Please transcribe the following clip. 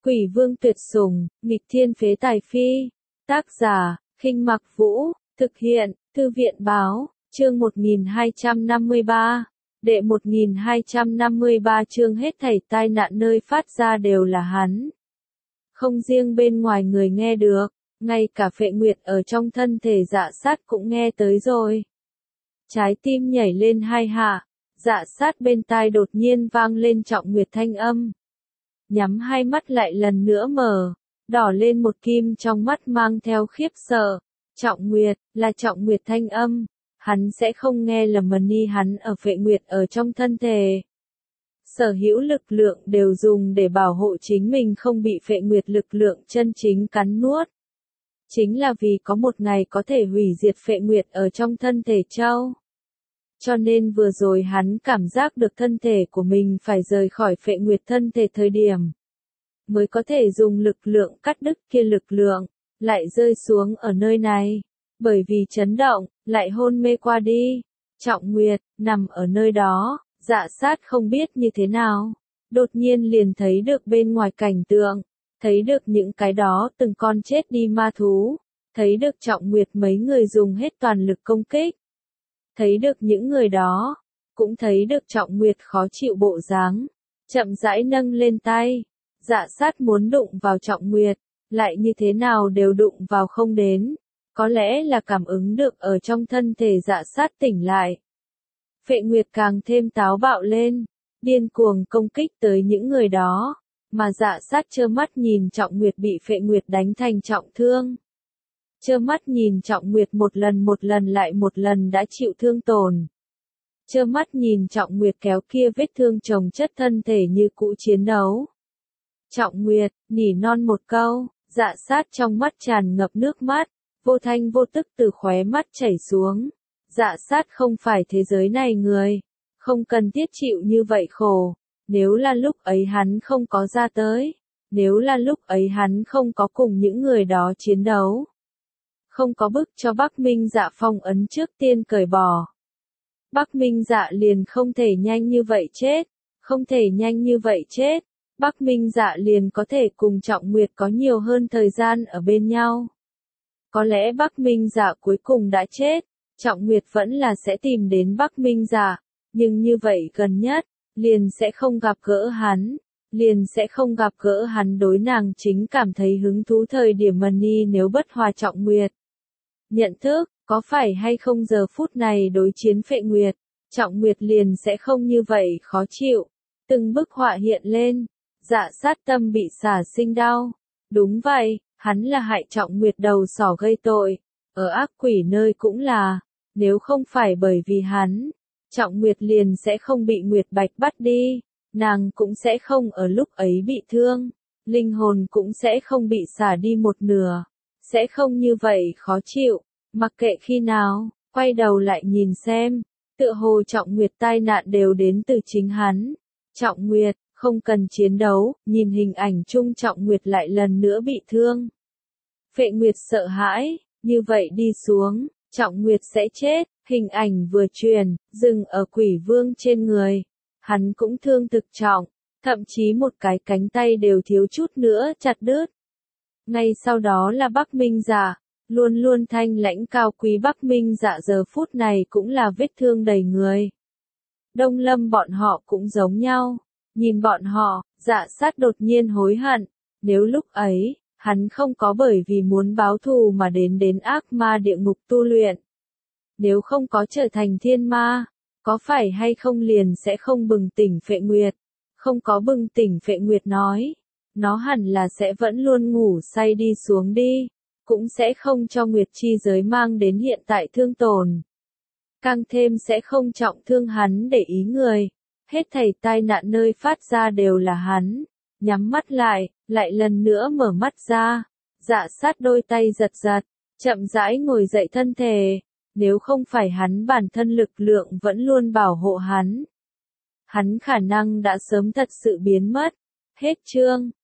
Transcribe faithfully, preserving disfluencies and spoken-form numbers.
Quỷ vương tuyệt sủng, nghịch thiên phế tài phi. Tác giả, Khinh Mặc Vũ, thực hiện, Thư viện báo, chương một nghìn hai trăm năm mươi ba. Đệ một nghìn hai trăm năm mươi ba chương hết thảy tai nạn nơi phát ra đều là hắn. Không riêng bên ngoài người nghe được, ngay cả Phệ Nguyệt ở trong thân thể Dạ Sát cũng nghe tới rồi. Trái tim nhảy lên hai hạ, Dạ Sát bên tai đột nhiên vang lên Trọng Nguyệt thanh âm. Nhắm hai mắt lại lần nữa mở, đỏ lên một kim trong mắt mang theo khiếp sợ. Trọng Nguyệt, là Trọng Nguyệt thanh âm, hắn sẽ không nghe lầm ni hắn ở Phệ Nguyệt ở trong thân thể. Sở hữu lực lượng đều dùng để bảo hộ chính mình không bị Phệ Nguyệt lực lượng chân chính cắn nuốt. Chính là vì có một ngày có thể hủy diệt Phệ Nguyệt ở trong thân thể Châu. Cho nên vừa rồi hắn cảm giác được thân thể của mình phải rời khỏi Phệ Nguyệt thân thể thời điểm. Mới có thể dùng lực lượng cắt đứt kia lực lượng, lại rơi xuống ở nơi này. Bởi vì chấn động, lại hôn mê qua đi. Trọng Nguyệt, nằm ở nơi đó, Dạ Sát không biết như thế nào. Đột nhiên liền thấy được bên ngoài cảnh tượng. Thấy được những cái đó từng con chết đi ma thú. Thấy được Trọng Nguyệt mấy người dùng hết toàn lực công kích. Thấy được những người đó. Cũng thấy được Trọng Nguyệt khó chịu bộ dáng. Chậm rãi nâng lên tay. Dạ Sát muốn đụng vào Trọng Nguyệt. Lại như thế nào đều đụng vào không đến. Có lẽ là cảm ứng được ở trong thân thể Dạ Sát tỉnh lại. Phệ Nguyệt càng thêm táo bạo lên. Điên cuồng công kích tới những người đó. Mà Dạ Sát trơ mắt nhìn Trọng Nguyệt bị Phệ Nguyệt đánh thành trọng thương. Trơ mắt nhìn Trọng Nguyệt một lần một lần lại một lần đã chịu thương tổn. Trơ mắt nhìn Trọng Nguyệt kéo kia vết thương chồng chất thân thể như cũ chiến đấu. Trọng Nguyệt, nỉ non một câu, Dạ Sát trong mắt tràn ngập nước mắt, vô thanh vô tức từ khóe mắt chảy xuống. Dạ Sát không phải thế giới này người, không cần thiết chịu như vậy khổ. Nếu là lúc ấy hắn không có ra tới, nếu là lúc ấy hắn không có cùng những người đó chiến đấu, không có bức cho Bắc Minh Dạ phong ấn trước tiên cởi bỏ, Bắc Minh Dạ liền không thể nhanh như vậy chết, không thể nhanh như vậy chết, Bắc Minh Dạ liền có thể cùng Trọng Nguyệt có nhiều hơn thời gian ở bên nhau. Có lẽ Bắc Minh Dạ cuối cùng đã chết, Trọng Nguyệt vẫn là sẽ tìm đến Bắc Minh Dạ, nhưng như vậy gần nhất, liền sẽ không gặp gỡ hắn, liền sẽ không gặp gỡ hắn đối nàng chính cảm thấy hứng thú thời điểm ni nếu bất hòa Trọng Nguyệt. Nhận thức, có phải hay không giờ phút này đối chiến Phệ Nguyệt, Trọng Nguyệt liền sẽ không như vậy khó chịu. Từng bức họa hiện lên, Dạ Sát tâm bị xả sinh đau. Đúng vậy, hắn là hại Trọng Nguyệt đầu sỏ gây tội, ở ác quỷ nơi cũng là, nếu không phải bởi vì hắn, Trọng Nguyệt liền sẽ không bị Nguyệt Bạch bắt đi, nàng cũng sẽ không ở lúc ấy bị thương, linh hồn cũng sẽ không bị xả đi một nửa, sẽ không như vậy khó chịu, mặc kệ khi nào, quay đầu lại nhìn xem, tựa hồ Trọng Nguyệt tai nạn đều đến từ chính hắn. Trọng Nguyệt, không cần chiến đấu, nhìn hình ảnh chung Trọng Nguyệt lại lần nữa bị thương. Phệ Nguyệt sợ hãi, như vậy đi xuống, Trọng Nguyệt sẽ chết. Hình ảnh vừa truyền, dừng ở Quỷ Vương trên người. Hắn cũng thương thực trọng, thậm chí một cái cánh tay đều thiếu chút nữa chặt đứt. Ngay sau đó là Bắc Minh Dạ, luôn luôn thanh lãnh cao quý Bắc Minh Dạ giờ phút này cũng là vết thương đầy người. Đông Lâm bọn họ cũng giống nhau, nhìn bọn họ, Dạ Sát đột nhiên hối hận, nếu lúc ấy, hắn không có bởi vì muốn báo thù mà đến đến ác ma địa ngục tu luyện. Nếu không có trở thành thiên ma, có phải hay không liền sẽ không bừng tỉnh Phệ Nguyệt. Không có bừng tỉnh Phệ Nguyệt nói, nó hẳn là sẽ vẫn luôn ngủ say đi xuống đi, cũng sẽ không cho Nguyệt chi giới mang đến hiện tại thương tổn. Càng thêm sẽ không trọng thương hắn để ý người, hết thảy tai nạn nơi phát ra đều là hắn. Nhắm mắt lại, lại lần nữa mở mắt ra, Dạ Sát đôi tay giật giật, chậm rãi ngồi dậy thân thể. Nếu không phải hắn bản thân lực lượng vẫn luôn bảo hộ hắn, hắn khả năng đã sớm thật sự biến mất. Hết chương.